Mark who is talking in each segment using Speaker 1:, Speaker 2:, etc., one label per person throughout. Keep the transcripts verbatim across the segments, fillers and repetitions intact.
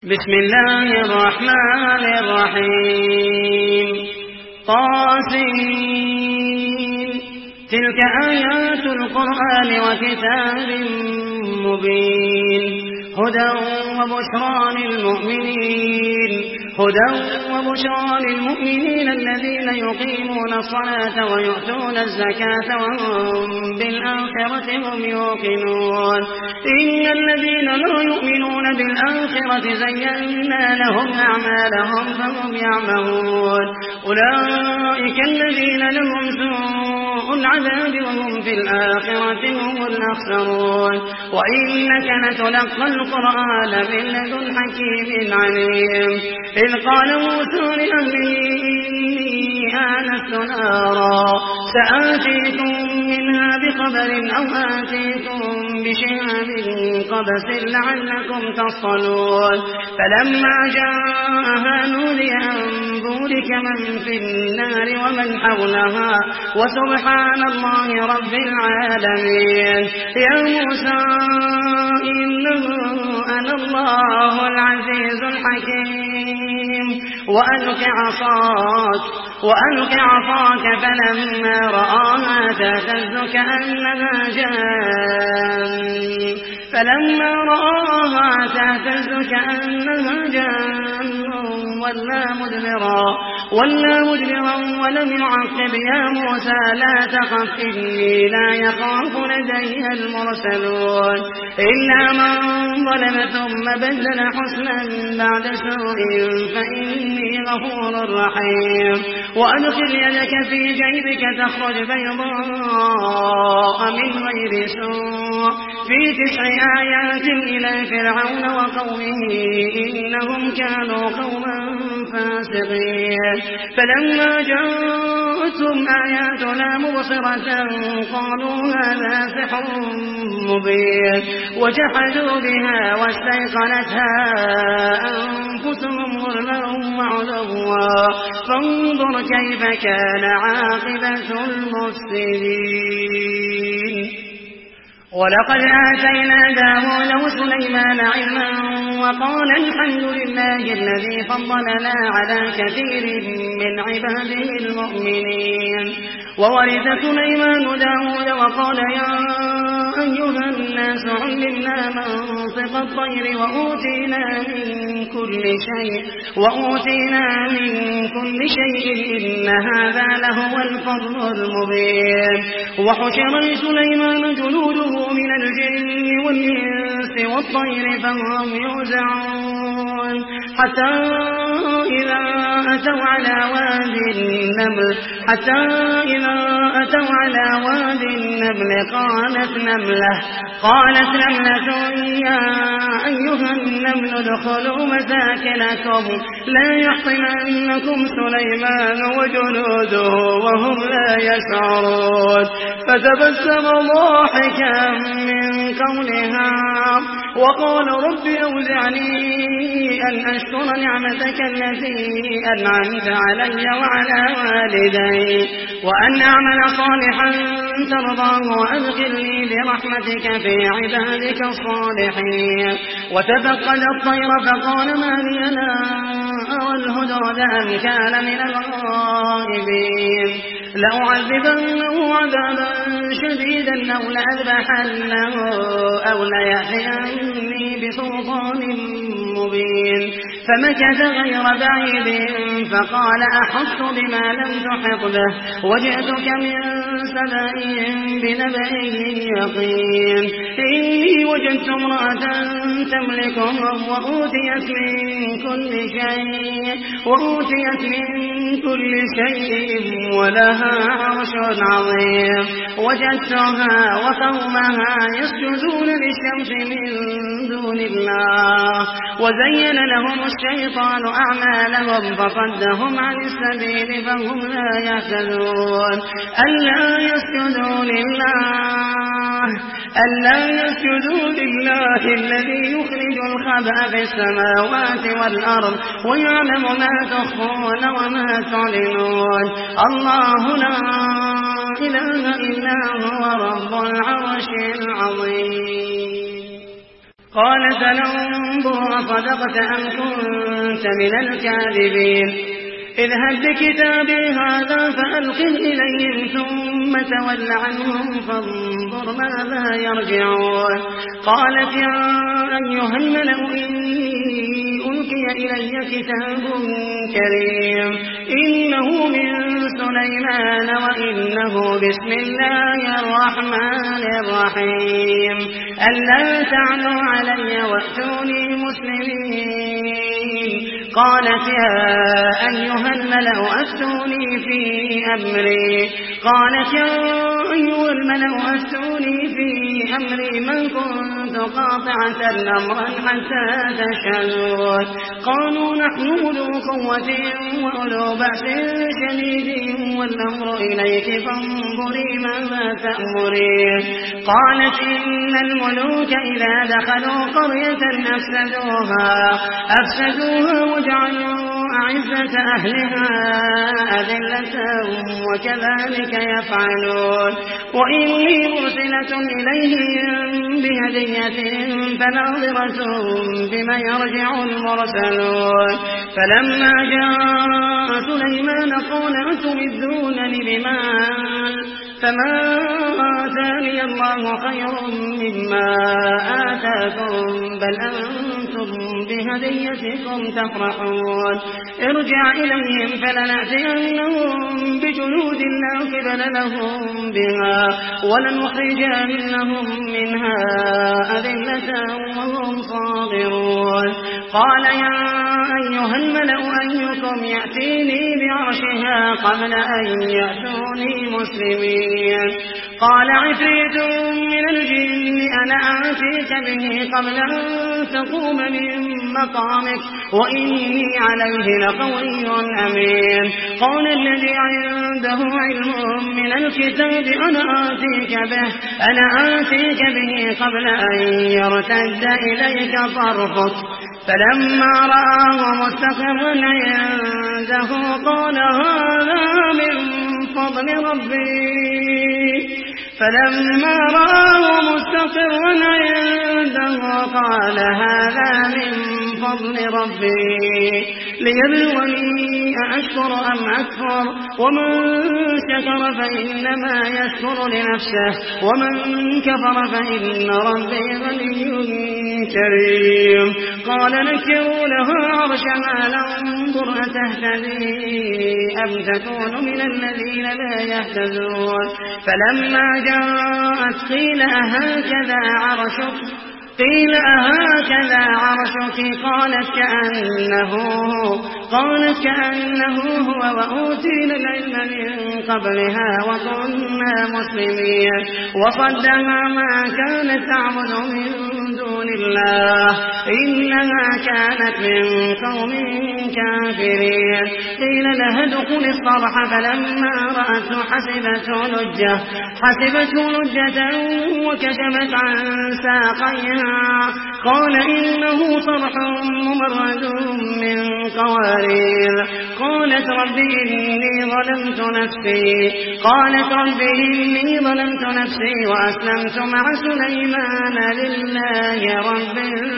Speaker 1: بسم الله الرحمن الرحيم طاسين تلك آيات القرآن وكتاب مبين هدى وبشرى للمؤمنين هدى وبشرى للمؤمنين الذين يقيمون الصلاة ويؤتون الزكاة وهم بالآخرة هم يوقنون إن الذين لا يؤمنون بالآخرة زينا لهم أعمالهم فهم يعمهون أولئك الذين لهم سوء العذاب وهم في الآخرة هم الأخسرون وإنك لتلقى القرآن من لدن حكيم عليم إذ قال موسى لأهله إني آنست نارا سآتيكم منها بخبر أو آتيكم بشهاب قبس لعلكم تصطلون فلما جاءها نودي أن بورك من في النار ومن حولها وسبحان الله رب العالمين يا موسى إنه أنا الله العزيز الحكيم وألق عصاك وألق عصاك فلما رآها تهتز كأنها جان فلما رآها تهتز كأنها جان ولا مدبرا ولا مدبرا ولم يعقب يا موسى لا تخف إني لا يخاف لدي المرسلون إلا من ظلم ثم بدل حسنا بعد سوء فإني غفور رحيم وأدخل يدك في جيبك تخرج بيضاء من غير سوء في تسع آيات إلى فرعون وقومه إنهم كانوا قوما فاسقين فلما جاءتهم آياتنا مبصرة قالوا هذا سحر مبين وجحدوا بها واستيقنتها أنفسهم ظلما وعلوا فانظر كيف كان عاقبة المفسدين ولقد آتينا داود وسليمان علما وقال الحمد لله الذي فضلنا على كثير من عباده المؤمنين وورث سليمان داود وقال يا أيها الناس علمنا منطق الطير وأوتينا من كل شيء وأوتينا من كل شيء إن هذا لهو الفضل المبين وحشر لسليمان جنوده من الجن والإنس والطير فهم يوزعون حتى إذا أتوا على واد النمل حتى إذا أتوا على واد النمل قالت نملة قالت نملة يا أيها النمل ادخلوا مساكنكم لا يحطمنكم سليمان وجنوده وهم لا يشعرون فتبسم ضاحكا من قولها وقال رب أوزعني أن أشكر نعمتك التي أنعمت علي وعلى والدي وأن أعمل صالحا ترضاه وأدخلني برحمتك في عبادك الصالحين وتفقد الطير فقال ما لي لا أرى الهدهد أم كان من الغائبين لأعذبنه عذابا شديدا أو لأذبحنه أو ليأتيني بسلطان مبين فمكث غير بعيد فقال أحط بما لم تحط به وجئتك من سبأ بنبأ يقين إني وجدت امرأة تملكهم وأوتيت من كل شيء وأوتيت من كل شيء ولها عرش عظيم وجدتها وقومها يسجدون للشمس من دون الله وزين لهم الشيطان أعمالهم فصدهم عن السبيل فهم لا يهتدون ألا يسجدوا لله ألا يسجدوا لله الذي يخرج الخبأ في السماوات والأرض ويعلم ما تخفون وما تعلنون الله لا إله إلا هو رب العرش العظيم قال سننظر أصدقت أم كنت من الكاذبين اذهب بكتابي هذا فألقه إليهم ثم تول عنهم فانظر ماذا يرجعون. قالت يا أيها الملأ إني ألقي إلي كتاب كريم إنه من سليمان وإنه بسم الله الرحمن الرحيم ألا تعلوا علي وأتوني مسلمين. قالت يا أيها الملأ أفتوني في أمري قالت يا أيها الملأ أفتوني في أمري ما كنت قاطعة أمرا حتى تشهدون. قالوا نحن أولو قوة وأولو بأس شديد والأمر إليك فانظري ماذا تأمرين. قالت إن الملوك إذا دخلوا قرية أفسدوها أفسدوها وجعلوا أعزة أهلها أذلة وكذلك يفعلون. وإني مرسلة إليهم بهدية فناظرة بما يرجع المرسلون. فلما جاء سليمان قال أتمدونني بمال فما آتاني الله خير مما آتاكم بل أنتم بهديتكم تفرحون. ارجع إليهم فلنأتينهم بجنود لا قبل لهم بها ولنخرجنهم منها أذلة وهم صاغرون. قال يا أيها الملأ أيكم يأتيني بعرشها قبل أن يأتوني مسلمين. قال عفريت من الجن أنا آتيك به قبل أن تقوم من مقامك وإني عليه لقوي أمين. قال الذي عنده علم من الكتاب أنا آتيك به أنا آتيك به قبل أن يرتد إليك طرفك. فلما رآه مستقرا عنده قال هذا من فضل ربي فلما رآه مستقرا عنده قال هذا من فضل ربي ليبلوني أأشكر أم أكفر ومن شكر فإنما يشكر لنفسه ومن كفر فإن ربي غني كريم. قال نكروا لها عرشها ننظر أتهتدي أم تكون من الذين لا يهتدون. فلما جاءت قيل أهكذا عرشك قيل أهكذا عرشك قالت كأنه قالت كأنه هو وأوتينا العلم من قبلها وكنا مسلمين. وصدها ما كانت تعبد من دون الله إنها كانت من قوم كافرين. قيل لها ادخل الصرح فلما رأته حسبته لجة حسبته لجة وكشفت عن ساقيها قال إنه صرح ممرد من قوارير. قالت رب إني ظلمت نفسي قالت رب إني ظلمت نفسي وأسلمت مع سليمان لله رب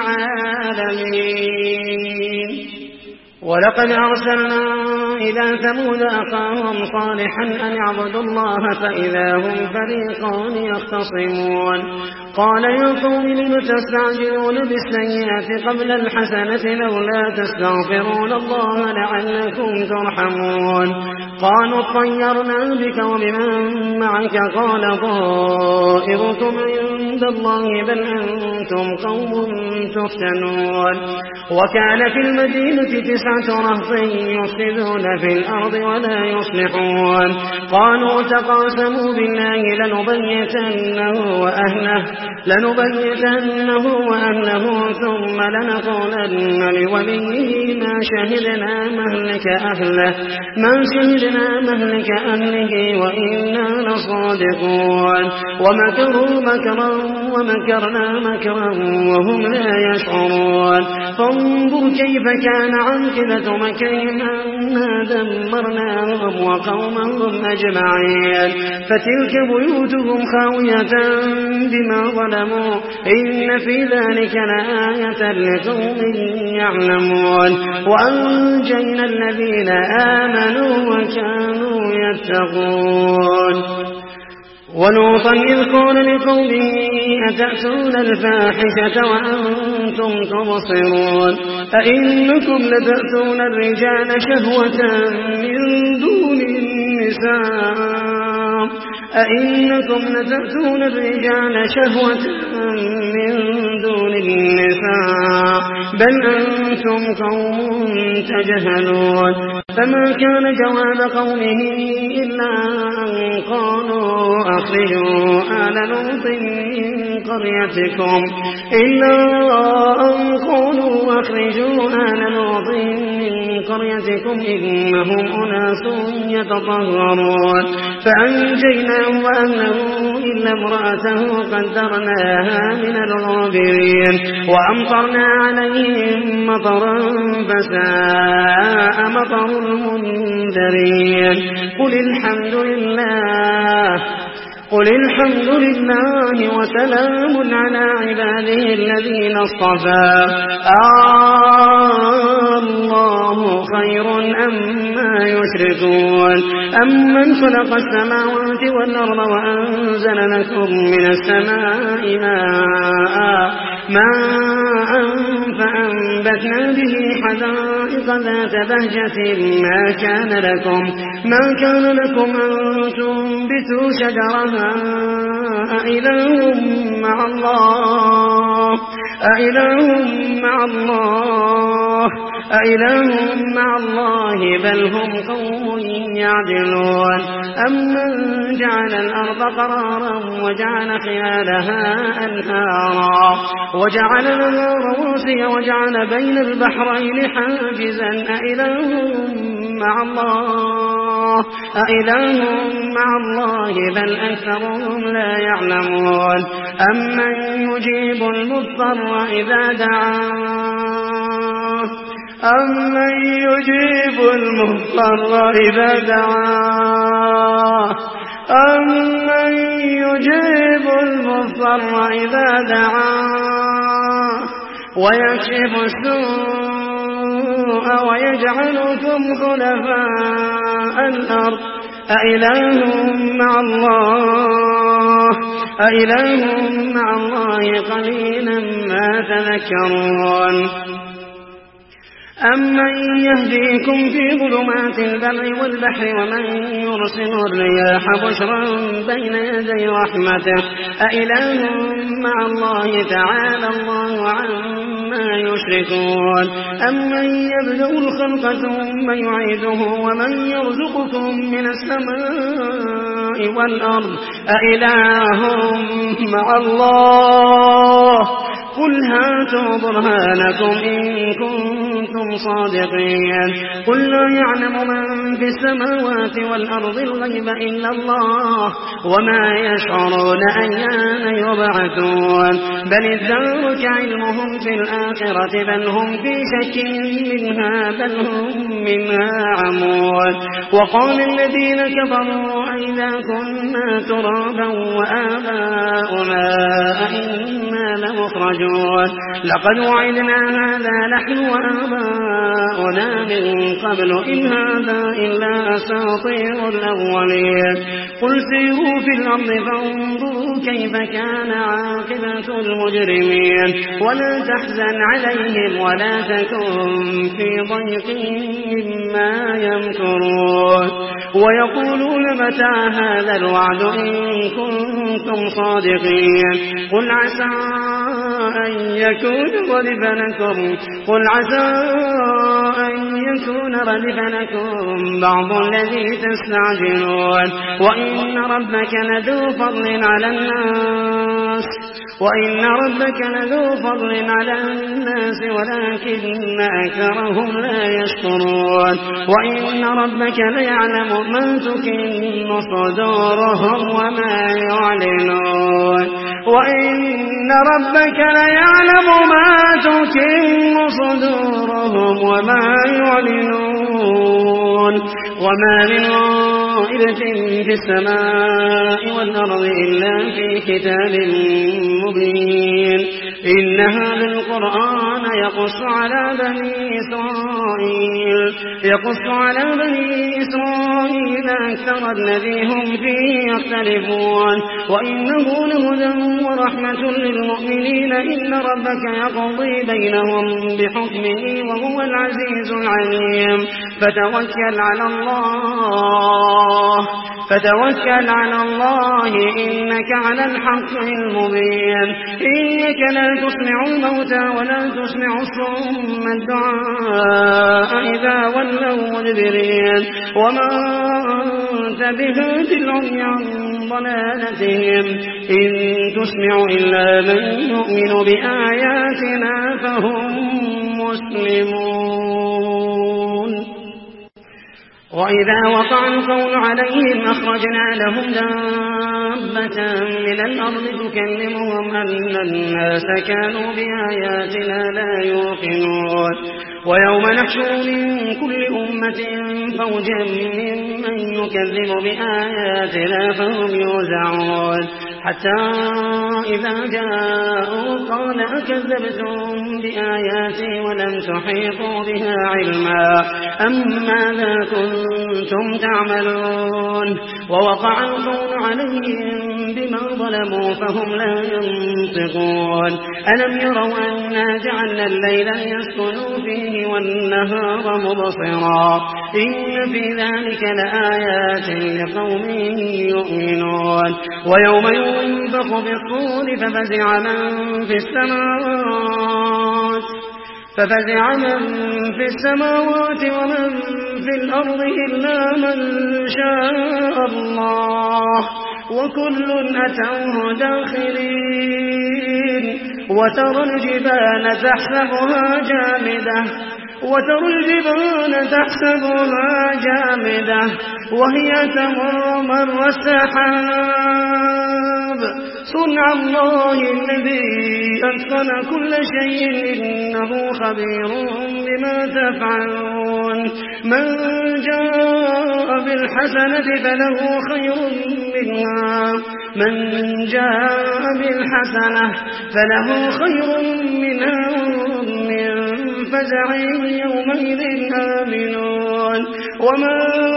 Speaker 1: العالمين. ولقد أرسلنا إلى ثمود أخاهم صالحا أن اعبدوا الله فإذا هم فريقان يختصمون. قال يا قوم لم تستعجلون بالسيئات قبل الحسنة لولا تستغفرون الله لعلكم ترحمون. قالوا اطيرنا بك وبمن معك قال طائركم عند الله بل أنتم قوم تفتنون. وكان في المدينة تسعة رهط يفسدون في الأرض ولا يصلحون. قالوا تقاسموا بالله لنبيتنه وأهله لنبيتنه وأهله ثم لنقولن لوليه ما شهدنا مهلك أهله ما شهدنا مهلك أهله وإنا لصادقون. ومكروا مكرا ومكرنا مكرا وهم لا يشعرون. فانظر كيف كان عاقبة مكرهم أنا دمرناهم وقومهم أجمعين. فتلك بيوتهم خاوية بما ظلموا إن في ذلك لآية لقوم يعلمون وأنجينا الذين آمنوا وكانوا يتقون ولوطا إذ قال لقومه أتأتون الفاحشة وأنتم تبصرون أئنكم لتأتون الرجال شهوة من دون النساء أئنكم لتأتون الرجال شهوة من دون النساء بل أنتم قوم تجهلون فما كان جواب قومه إلا أن قالوا أخرجوا آل لوط من قريتكم إلا أن قالوا أخرجوا آل لوط من قريتكم إنهم أناس يتطهرون فأنجيناه وأهله إلا امرأته قدرناها من الغابرين وأمطرنا عليهم مطرا فساء مطر المنذرين قل الحمد لله قل الحمد لله وسلام على عباده الذين اصطفى الله خير أما يشركون أمن خلق السماوات والأرض وأنزل لكم من السماء ماء ماء فأنبتنا به حدائق ذات بهجة ما كان لكم ما كان لكم أن تنبتوا شجرها أإله مع الله أإله مع الله أإله مع الله بل هم قوم يعدلون أمن جعل الأرض قرارا وجعل خلالها أنهارا وجعل لها رواسي وجعل بين البحرين حاجزا أإله مع الله أإله مع الله بل أكثرهم لا يعلمون أمن يجيب المضطر إذا دعاه أمن يجيب المضطر إذا دعاه أمن يجيب المضطر إذا دعاه ويكشف السوء ويجعلكم خلفاء الأرض أإله مع الله أإله مع الله قليلا ما تذكرون أمن يهديكم في ظلمات البر والبحر ومن يرسل الرياح بشرا بين يدي رحمته أإله مع الله تعالى الله عما يشركون أمن يبدأ الخلق ثم يعيده ومن يرزقكم من السماء والأرض أإله مع الله قل هاتوا برهانكم إن كنتم صادقين قل لا يعلم من في السماوات والأرض الغيب إلا الله وما يشعرون أيان يبعثون بل ادارك علمهم في الآخرة بل هم في شك منها بل هم منها عمون وقال الذين كفروا أئذا كنا ترابا وآباؤنا أئنا لمخرجون لقد وعدنا هذا نحن وآباؤنا من قبل إن هذا إلا أساطير الأولين قل سيروا في الأرض فانظروا كيف كان عاقبة المجرمين ولا تحزن عليهم ولا تكن في ضيق مما يمكرون ويقولون متى هذا الوعد إن كنتم صادقين قل عسى أن يكون ردف لكم قل عسى أن يكون ردف لكم بعض الذي تستعجلون وإن ربك لذو فضل على الناس وإن ربك لذو فضل على الناس ولكن أكثرهم لا يشكرون وإن ربك ليعلم ما تكن صدورهم وما يعلنون وإن ربك ليعلم ما تكن صدورهم وما يعلنون وما من غائبة في السماء والأرض إلا في كتاب مبين إن هذا القرآن يقص على بني إسرائيل يقص على بني إسرائيل أكثر الذي هم فيه يختلفون وإنه لهدى ورحمة للمؤمنين إن ربك يقضي بينهم بحكمه وهو العزيز العليم فتوكل على الله فتوكل على الله إنك على الحق المبين إنك لا تسمع الموتى ولا تسمع الصم الدعاء إذا ولوا مدبرين وما أنت بهاد العمي عن ضلالتهم إن تسمع إلا من يؤمن بآياتنا فهم مسلمون وإذا وقع القول عليهم أخرجنا لهم دابة من الأرض تكلمهم أن الناس كانوا بآياتنا لا يوقنون ويوم نحشر من كل أمة فوجا ممن يكذب بآياتنا فهم يوزعون حتى إذا جاءوا قال أكذبتم بآياتي ولم تحيطوا بها علما أم ماذا كنتم تعملون ووقع القول عليهم بما ظلموا فهم لا ينطقون ألم يروا أنا جعلنا الليل يسكنوا فيه والنهار مبصرا إن في ذلك لآيات لقوم يؤمنون ويوم ينفخ بالصور ففزع من في السماوات ففزع من في السماوات ومن في الأرض إلا من شاء الله وكل أتوه داخرين وترى الجبال تحسبها جامدة وترى الجبال تحسبها جامدة وهي تمر مر السحاب صنع الله الذي أتقن كل شيء إنه خبير بما تفعلون من جاء بالحسنة فله خير منها من جاء بالحسنة فله خير منها من فزع يومئذ آمنون ومن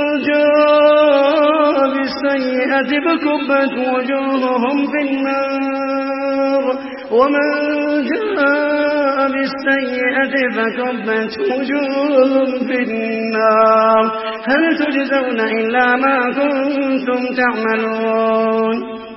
Speaker 1: جاء بالسيئة فكبت وجوههم في النار ومن جاء بالسيئة فكبت وجوههم في النار هل تجزون إلا ما كنتم تعملون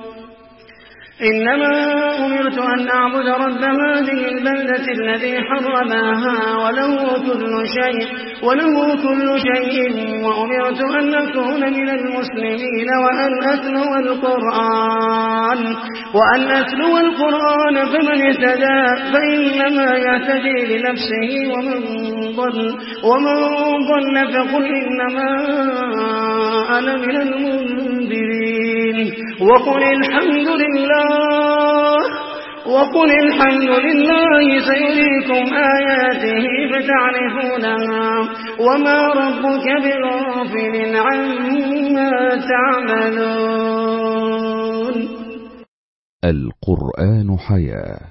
Speaker 1: إنما أمرت أن أعبد رب هذه البلدة الذي حرمها وله كل شيء وله كل شيء وأمرت أن أكون من المسلمين وأن أتلو القرآن وأن أتلو القرآن فمن اهتدى فإنما يهتدي لنفسه ومن ضل ومن ضل فقل إنما أنا من المنذرين وقل الحمد لله وقل الحمد لله سيريكم آياته فتعرفونها وما ربك بغافل عما تعملون.
Speaker 2: القرآن حياة.